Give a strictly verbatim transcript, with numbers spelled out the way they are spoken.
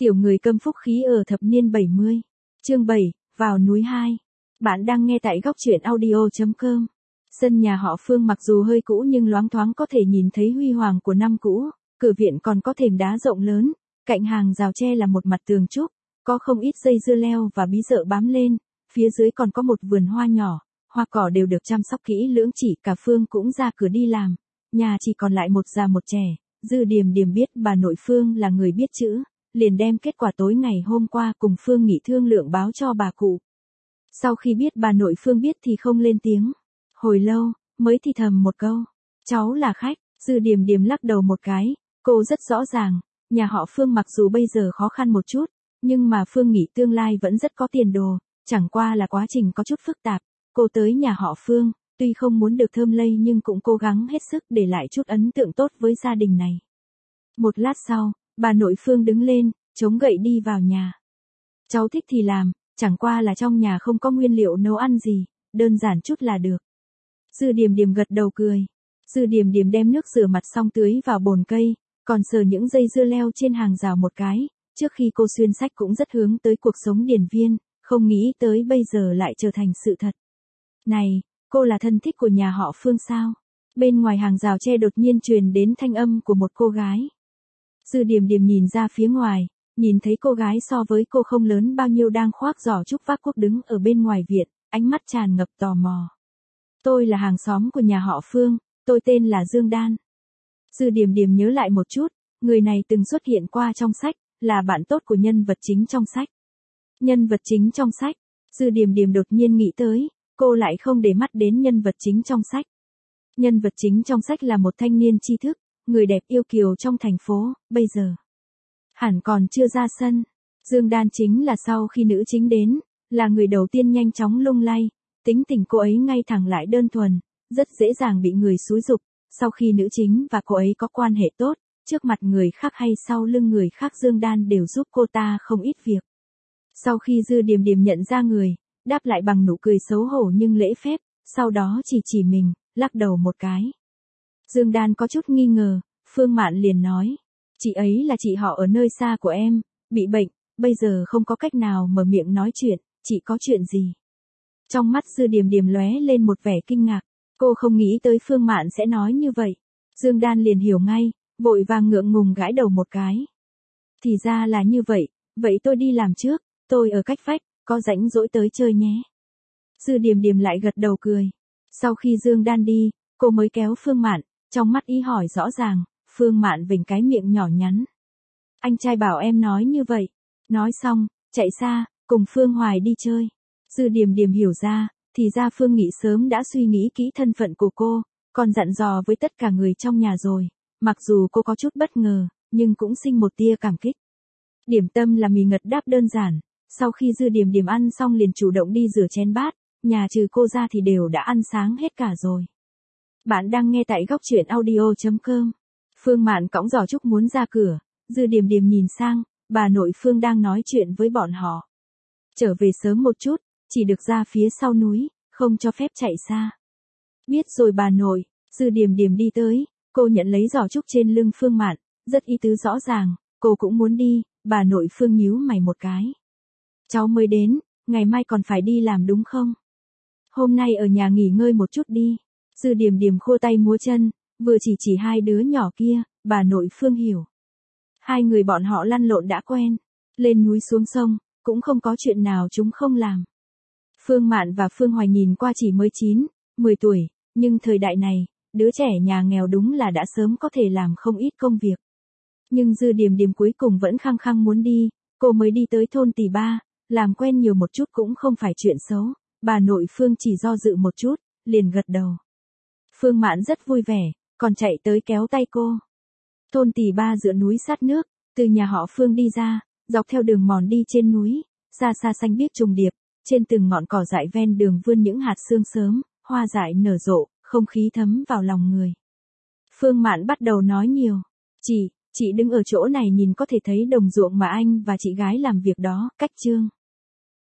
Tiểu người câm phúc khí ở thập niên bảy mươi. Chương bảy, vào núi hai. Bạn đang nghe tại góc truyện audio chấm com. Sân nhà họ Phương mặc dù hơi cũ nhưng loáng thoáng có thể nhìn thấy huy hoàng của năm cũ, cửa viện còn có thềm đá rộng lớn, cạnh hàng rào tre là một mặt tường trúc, có không ít dây dưa leo và bí dợ bám lên, phía dưới còn có một vườn hoa nhỏ, hoa cỏ đều được chăm sóc kỹ lưỡng, chỉ cả Phương cũng ra cửa đi làm, nhà chỉ còn lại một già một trẻ. Dư Điềm Điềm biết bà nội Phương là người biết chữ, liền đem kết quả tối ngày hôm qua cùng Phương Nghị thương lượng báo cho bà cụ. Sau khi biết bà nội Phương biết thì không lên tiếng. Hồi lâu, mới thì thầm một câu, cháu là khách. Dư Điềm Điềm lắc đầu một cái, cô rất rõ ràng, nhà họ Phương mặc dù bây giờ khó khăn một chút, nhưng mà Phương Nghị tương lai vẫn rất có tiền đồ, chẳng qua là quá trình có chút phức tạp. Cô tới nhà họ Phương, tuy không muốn được thơm lây nhưng cũng cố gắng hết sức để lại chút ấn tượng tốt với gia đình này. Một lát sau, bà nội Phương đứng lên, chống gậy đi vào nhà. Cháu thích thì làm, chẳng qua là trong nhà không có nguyên liệu nấu ăn gì, đơn giản chút là được. Dư Điềm Điềm gật đầu cười. Dư Điềm Điềm đem nước rửa mặt xong tưới vào bồn cây, còn sờ những dây dưa leo trên hàng rào một cái, trước khi cô xuyên sách cũng rất hướng tới cuộc sống điền viên, không nghĩ tới bây giờ lại trở thành sự thật. Này, cô là thân thích của nhà họ Phương sao? Bên ngoài hàng rào tre đột nhiên truyền đến thanh âm của một cô gái. Dư Điềm Điềm nhìn ra phía ngoài, nhìn thấy cô gái so với cô không lớn bao nhiêu đang khoác giỏ trúc vác cuốc đứng ở bên ngoài viện, ánh mắt tràn ngập tò mò. Tôi là hàng xóm của nhà họ Phương, tôi tên là Dương Đan. Dư Điềm Điềm nhớ lại một chút, người này từng xuất hiện qua trong sách, là bạn tốt của nhân vật chính trong sách. Nhân vật chính trong sách, Dư Điềm Điềm đột nhiên nghĩ tới, cô lại không để mắt đến nhân vật chính trong sách. Nhân vật chính trong sách là một thanh niên tri thức, người đẹp yêu kiều trong thành phố, bây giờ hẳn còn chưa ra sân. Dương Đan chính là sau khi nữ chính đến, là người đầu tiên nhanh chóng lung lay, tính tình cô ấy ngay thẳng lại đơn thuần, rất dễ dàng bị người xúi giục. Sau khi nữ chính và cô ấy có quan hệ tốt, trước mặt người khác hay sau lưng người khác Dương Đan đều giúp cô ta không ít việc. Sau khi Dư Điềm Điềm nhận ra người, đáp lại bằng nụ cười xấu hổ nhưng lễ phép, sau đó chỉ chỉ mình, lắc đầu một cái. Dương Đan có chút nghi ngờ, Phương Mạn liền nói, chị ấy là chị họ ở nơi xa của em, bị bệnh, bây giờ không có cách nào mở miệng nói chuyện, chị có chuyện gì? Trong mắt Dư Điềm Điềm lóe lên một vẻ kinh ngạc, cô không nghĩ tới Phương Mạn sẽ nói như vậy. Dương Đan liền hiểu ngay, vội vàng ngượng ngùng gãi đầu một cái. Thì ra là như vậy, vậy tôi đi làm trước, tôi ở cách vách, có rảnh rỗi tới chơi nhé. Dư Điềm Điềm lại gật đầu cười. Sau khi Dương Đan đi, cô mới kéo Phương Mạn, trong mắt ý hỏi rõ ràng. Phương Mạn vểnh cái miệng nhỏ nhắn. Anh trai bảo em nói như vậy. Nói xong, chạy xa, cùng Phương Hoài đi chơi. Dư Điềm Điềm hiểu ra, thì ra Phương Nghị sớm đã suy nghĩ kỹ thân phận của cô, còn dặn dò với tất cả người trong nhà rồi. Mặc dù cô có chút bất ngờ, nhưng cũng sinh một tia cảm kích. Điểm tâm là mì ngật đáp đơn giản, sau khi Dư Điềm Điềm ăn xong liền chủ động đi rửa chén bát, nhà trừ cô ra thì đều đã ăn sáng hết cả rồi. Bạn đang nghe tại góc truyện audio chấm com. Phương Mạn cõng giỏ trúc muốn ra cửa, Dư Điềm Điềm nhìn sang, bà nội Phương đang nói chuyện với bọn họ. Trở về sớm một chút, chỉ được ra phía sau núi, không cho phép chạy xa. Biết rồi bà nội. Dư Điềm Điềm đi tới, cô nhận lấy giỏ trúc trên lưng Phương Mạn, rất ý tứ rõ ràng, cô cũng muốn đi. Bà nội Phương nhíu mày một cái. Cháu mới đến, ngày mai còn phải đi làm đúng không? Hôm nay ở nhà nghỉ ngơi một chút đi. Dư Điềm Điềm khô tay múa chân, vừa chỉ chỉ hai đứa nhỏ kia, bà nội Phương hiểu. Hai người bọn họ lăn lộn đã quen, lên núi xuống sông, cũng không có chuyện nào chúng không làm. Phương Mạn và Phương Hoài nhìn qua chỉ mới chín, mười tuổi, nhưng thời đại này, đứa trẻ nhà nghèo đúng là đã sớm có thể làm không ít công việc. Nhưng Dư Điềm Điềm cuối cùng vẫn khăng khăng muốn đi, cô mới đi tới thôn Tỷ Ba, làm quen nhiều một chút cũng không phải chuyện xấu. Bà nội Phương chỉ do dự một chút, liền gật đầu. Phương Mạn rất vui vẻ, còn chạy tới kéo tay cô. Thôn Tỷ Ba dựa núi sát nước, từ nhà họ Phương đi ra, dọc theo đường mòn đi trên núi, xa xa xanh biếc trùng điệp, trên từng ngọn cỏ dại ven đường vươn những hạt sương sớm, hoa dại nở rộ, không khí thấm vào lòng người. Phương Mạn bắt đầu nói nhiều. Chị, chị đứng ở chỗ này nhìn có thể thấy đồng ruộng mà anh và chị gái làm việc đó, cách chương.